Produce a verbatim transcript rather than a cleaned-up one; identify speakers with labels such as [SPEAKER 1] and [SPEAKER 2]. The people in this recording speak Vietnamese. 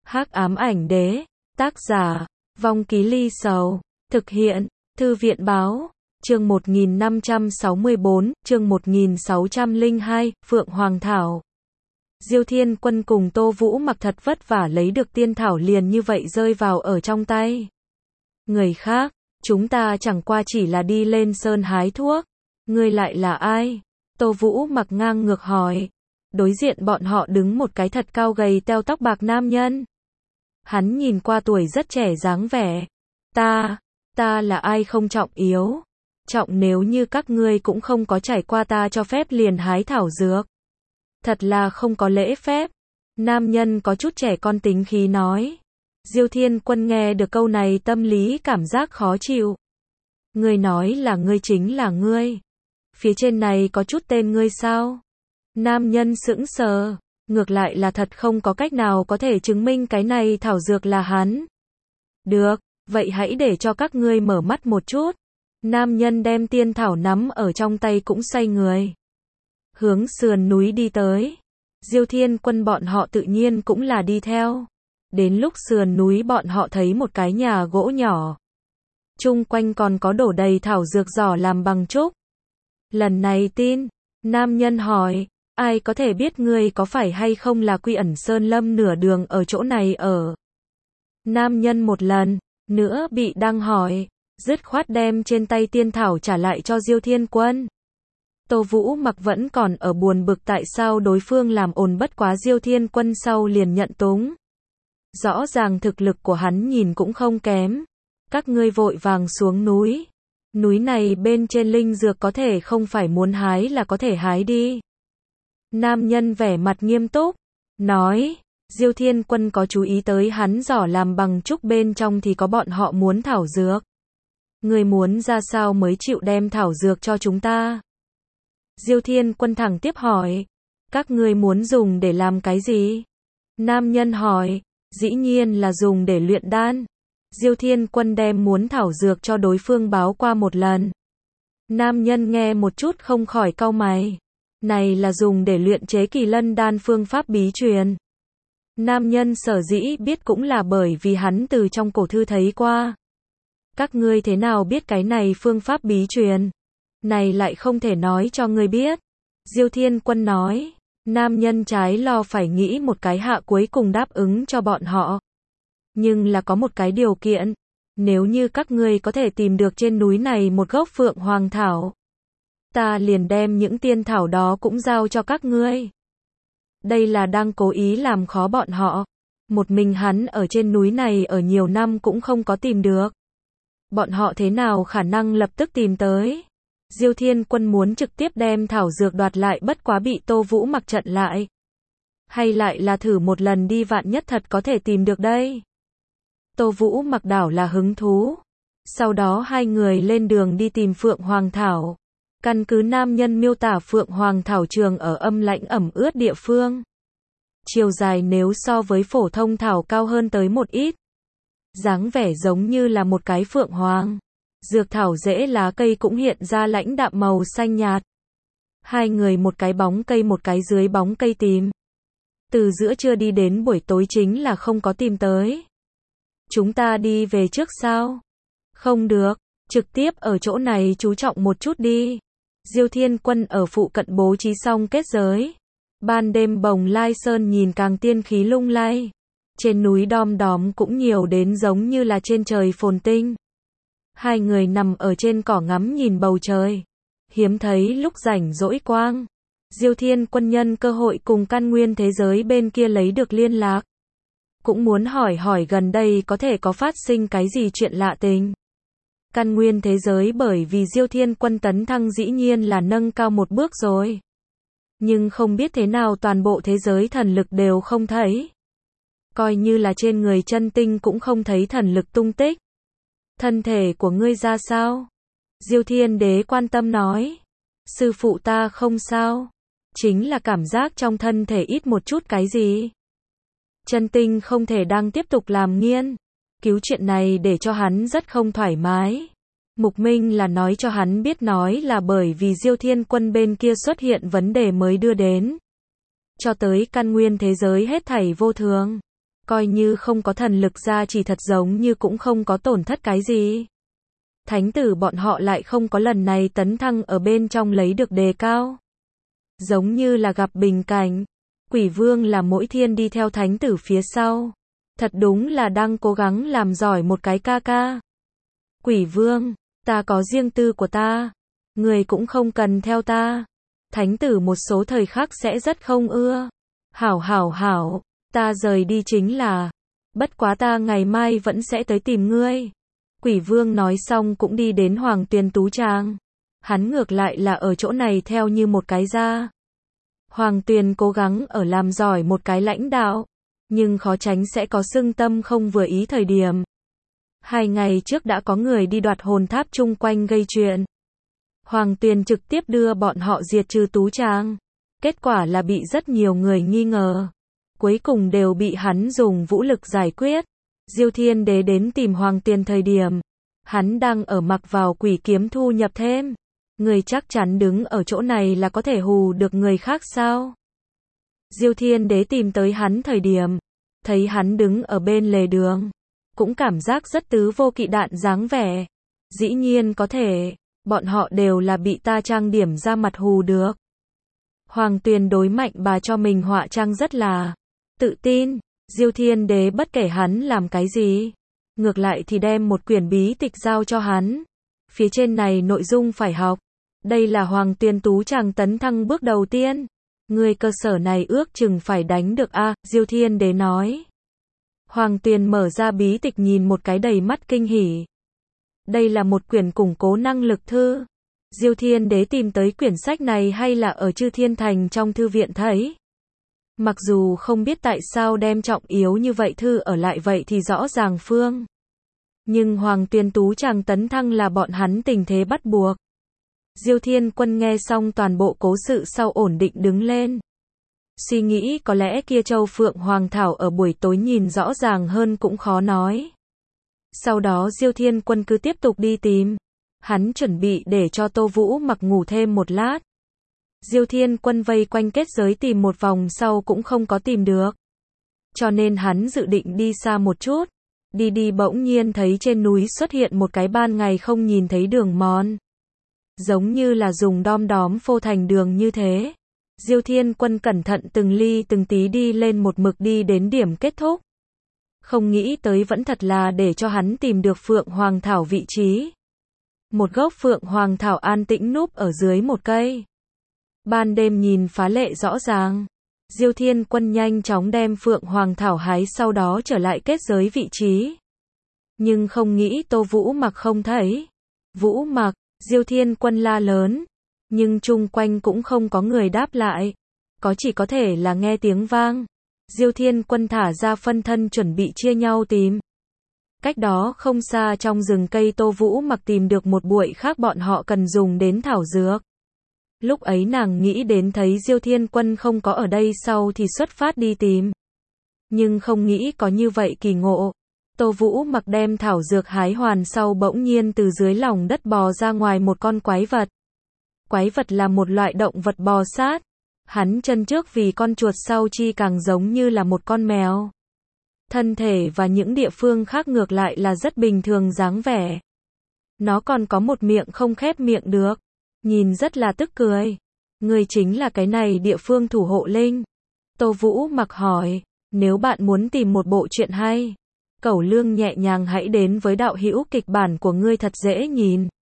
[SPEAKER 1] Hắc ám ảnh đế, tác giả, Vong Ký Ly Sầu, thực hiện, Thư viện báo, chương một nghìn năm trăm sáu mươi bốn, chương một nghìn sáu trăm lẻ hai, Phượng Hoàng Thảo. Diêu Thiên Quân cùng Tô Vũ Mặc thật vất vả lấy được tiên thảo liền như vậy rơi vào ở trong tay người khác, chúng ta chẳng qua chỉ là đi lên sơn hái thuốc, ngươi lại là ai? Tô Vũ Mặc ngang ngược hỏi. Đối diện bọn họ đứng một cái thật cao gầy teo tóc bạc nam nhân. Hắn nhìn qua tuổi rất trẻ dáng vẻ. Ta, ta là ai không trọng yếu. Trọng nếu như các ngươi cũng không có trải qua ta cho phép liền hái thảo dược. Thật là không có lễ phép. Nam nhân có chút trẻ con tính khí nói. Diêu Thiên Quân nghe được câu này tâm lý cảm giác khó chịu. Ngươi nói là ngươi chính là ngươi. Phía trên này có chút tên ngươi sao? Nam nhân sững sờ, ngược lại là thật không có cách nào có thể chứng minh cái này thảo dược là hắn. Được, vậy hãy để cho các ngươi mở mắt một chút. Nam nhân đem tiên thảo nắm ở trong tay cũng xoay người. Hướng sườn núi đi tới. Diêu Thiên Quân bọn họ tự nhiên cũng là đi theo. Đến lúc sườn núi bọn họ thấy một cái nhà gỗ nhỏ. Chung quanh còn có đổ đầy thảo dược giỏ làm bằng trúc. Lần này tin, nam nhân hỏi, ai có thể biết ngươi có phải hay không là Quy Ẩn Sơn Lâm nửa đường ở chỗ này ở. Nam nhân một lần, nữa bị đăng hỏi, dứt khoát đem trên tay tiên thảo trả lại cho Diêu Thiên Quân. Tô Vũ Mặc vẫn còn ở buồn bực tại sao đối phương làm ồn bất quá Diêu Thiên Quân sau liền nhận túng. Rõ ràng thực lực của hắn nhìn cũng không kém. Các ngươi vội vàng xuống núi. Núi này bên trên linh dược có thể không phải muốn hái là có thể hái đi. Nam nhân vẻ mặt nghiêm túc, nói, Diêu Thiên Quân có chú ý tới hắn giỏ làm bằng trúc bên trong thì có bọn họ muốn thảo dược. Người muốn ra sao mới chịu đem thảo dược cho chúng ta? Diêu Thiên Quân thẳng tiếp hỏi, các ngươi muốn dùng để làm cái gì? Nam nhân hỏi, dĩ nhiên là dùng để luyện đan. Diêu Thiên Quân đem muốn thảo dược cho đối phương báo qua một lần. Nam nhân nghe một chút không khỏi cau mày. Này là dùng để luyện chế kỳ lân đan phương pháp bí truyền. Nam nhân sở dĩ biết cũng là bởi vì hắn từ trong cổ thư thấy qua. Các ngươi thế nào biết cái này phương pháp bí truyền? Này lại không thể nói cho ngươi biết. Diêu Thiên Quân nói. Nam nhân trái lo phải nghĩ một cái hạ cuối cùng đáp ứng cho bọn họ. Nhưng là có một cái điều kiện. Nếu như các ngươi có thể tìm được trên núi này một gốc Phượng Hoàng Thảo, ta liền đem những tiên thảo đó cũng giao cho các ngươi. Đây là đang cố ý làm khó bọn họ. Một mình hắn ở trên núi này ở nhiều năm cũng không có tìm được. Bọn họ thế nào khả năng lập tức tìm tới. Diêu Thiên Quân muốn trực tiếp đem thảo dược đoạt lại bất quá bị Tô Vũ Mặc chặn lại. Hay lại là thử một lần đi vạn nhất thật có thể tìm được đây. Tô Vũ Mặc đảo là hứng thú. Sau đó hai người lên đường đi tìm Phượng Hoàng Thảo. Căn cứ nam nhân miêu tả Phượng Hoàng Thảo trường ở âm lãnh ẩm ướt địa phương. Chiều dài nếu so với phổ thông thảo cao hơn tới một ít. Dáng vẻ giống như là một cái phượng hoàng. Dược thảo rễ lá cây cũng hiện ra lãnh đạm màu xanh nhạt. Hai người một cái bóng cây một cái dưới bóng cây tìm. Từ giữa trưa đi đến buổi tối chính là không có tìm tới. Chúng ta đi về trước sao? Không được, trực tiếp ở chỗ này chú trọng một chút đi. Diêu Thiên Quân ở phụ cận bố trí xong kết giới. Ban đêm Bồng Lai Sơn nhìn càng tiên khí lung lay. Trên núi đom đóm cũng nhiều đến giống như là trên trời phồn tinh. Hai người nằm ở trên cỏ ngắm nhìn bầu trời. Hiếm thấy lúc rảnh rỗi quang. Diêu Thiên Quân nhân cơ hội cùng căn nguyên thế giới bên kia lấy được liên lạc. Cũng muốn hỏi hỏi gần đây có thể có phát sinh cái gì chuyện lạ tình. Căn nguyên thế giới bởi vì Diêu Thiên Quân tấn thăng dĩ nhiên là nâng cao một bước rồi. Nhưng không biết thế nào toàn bộ thế giới thần lực đều không thấy. Coi như là trên người chân tinh cũng không thấy thần lực tung tích. Thân thể của ngươi ra sao? Diêu Thiên Đế quan tâm nói. Sư phụ ta không sao. Chính là cảm giác trong thân thể ít một chút cái gì. Chân tinh không thể đang tiếp tục làm nghiên cứu chuyện này để cho hắn rất không thoải mái. Mục Minh là nói cho hắn biết nói là bởi vì Diêu Thiên Quân bên kia xuất hiện vấn đề mới đưa đến. Cho tới căn nguyên thế giới hết thảy vô thường. coi như không có thần lực ra chỉ thật giống như cũng không có tổn thất cái gì. Thánh tử bọn họ lại không có lần này tấn thăng ở bên trong lấy được đề cao. Giống như là gặp bình cảnh. Quỷ vương là mỗi thiên đi theo thánh tử phía sau. Thật đúng là đang cố gắng làm giỏi một cái ca ca. Quỷ vương, ta có riêng tư của ta. Người cũng không cần theo ta. Thánh tử một số thời khắc sẽ rất không ưa. Hảo hảo hảo, ta rời đi chính là. Bất quá ta ngày mai vẫn sẽ tới tìm ngươi. Quỷ vương nói xong cũng đi đến Hoàng Tuyền Tú Tràng. Hắn ngược lại là ở chỗ này theo như một cái ra. Hoàng Tuyền cố gắng ở làm giỏi một cái lãnh đạo. Nhưng khó tránh sẽ có xưng tâm không vừa ý thời điểm. Hai ngày trước đã có người đi đoạt hồn tháp chung quanh gây chuyện. Hoàng Tuyền trực tiếp đưa bọn họ diệt trừ Tú Tràng. Kết quả là bị rất nhiều người nghi ngờ. Cuối cùng đều bị hắn dùng vũ lực giải quyết. Diêu Thiên Đế đến tìm Hoàng Tuyền thời điểm. Hắn đang ở mặc vào quỷ kiếm thu nhập thêm. Người chắc chắn đứng ở chỗ này là có thể hù được người khác sao? Diêu Thiên Đế tìm tới hắn thời điểm. Thấy hắn đứng ở bên lề đường. Cũng cảm giác rất tứ vô kỵ đạn dáng vẻ. Dĩ nhiên có thể. Bọn họ đều là bị ta trang điểm ra mặt hù được. Hoàng Tuyền đối mạnh bà cho mình họa trang rất là tự tin. Diêu Thiên Đế bất kể hắn làm cái gì. Ngược lại thì đem một quyển bí tịch giao cho hắn. Phía trên này nội dung phải học. Đây là Hoàng Tuyền Tú Tràng tấn thăng bước đầu tiên. Người cơ sở này ước chừng phải đánh được a, Diêu Thiên Đế nói. Hoàng Tuyền mở ra bí tịch nhìn một cái đầy mắt kinh hỉ. Đây là một quyển củng cố năng lực thư. Diêu Thiên Đế tìm tới quyển sách này hay là ở Chư Thiên Thành trong thư viện thấy. Mặc dù không biết tại sao đem trọng yếu như vậy thư ở lại vậy thì rõ ràng phương. Nhưng Hoàng Tuyền Tú Tràng tấn thăng là bọn hắn tình thế bắt buộc. Diêu Thiên Quân nghe xong toàn bộ cố sự sau ổn định đứng lên. Suy nghĩ có lẽ kia Châu Phượng Hoàng Thảo ở buổi tối nhìn rõ ràng hơn cũng khó nói. Sau đó Diêu Thiên Quân cứ tiếp tục đi tìm. Hắn chuẩn bị để cho Tô Vũ Mặc ngủ thêm một lát. Diêu Thiên Quân vây quanh kết giới tìm một vòng sau cũng không có tìm được. Cho nên hắn dự định đi xa một chút. Đi đi bỗng nhiên thấy trên núi xuất hiện một cái ban ngày không nhìn thấy đường mòn. Giống như là dùng đom đóm phô thành đường như thế. Diêu Thiên Quân cẩn thận từng ly từng tí đi lên một mực đi đến điểm kết thúc. Không nghĩ tới vẫn thật là để cho hắn tìm được Phượng Hoàng Thảo vị trí. Một gốc Phượng Hoàng Thảo an tĩnh núp ở dưới một cây. Ban đêm nhìn phá lệ rõ ràng. Diêu Thiên Quân nhanh chóng đem Phượng Hoàng Thảo hái sau đó trở lại kết giới vị trí. Nhưng không nghĩ Tô Vũ Mặc không thấy. Vũ Mặc, Diêu Thiên Quân la lớn. Nhưng chung quanh cũng không có người đáp lại. Có chỉ có thể là nghe tiếng vang. Diêu Thiên Quân thả ra phân thân chuẩn bị chia nhau tìm. Cách đó không xa trong rừng cây Tô Vũ Mặc tìm được một bụi khác bọn họ cần dùng đến thảo dược. Lúc ấy nàng nghĩ đến thấy Diêu Thiên Quân không có ở đây sau thì xuất phát đi tìm. Nhưng không nghĩ có như vậy kỳ ngộ. Tô Vũ Mặc đem thảo dược hái hoàn sau bỗng nhiên từ dưới lòng đất bò ra ngoài một con quái vật. Quái vật là một loại động vật bò sát. Hắn chân trước vì con chuột sau chi càng giống như là một con mèo. Thân thể và những địa phương khác ngược lại là rất bình thường dáng vẻ. Nó còn có một miệng không khép miệng được. Nhìn rất là tức cười. Người chính là cái này địa phương thủ hộ linh. Tô Vũ Mặc hỏi. Nếu bạn muốn tìm một bộ truyện hay. Cẩu Lương nhẹ nhàng hãy đến với đạo hữu kịch bản của ngươi thật dễ nhìn.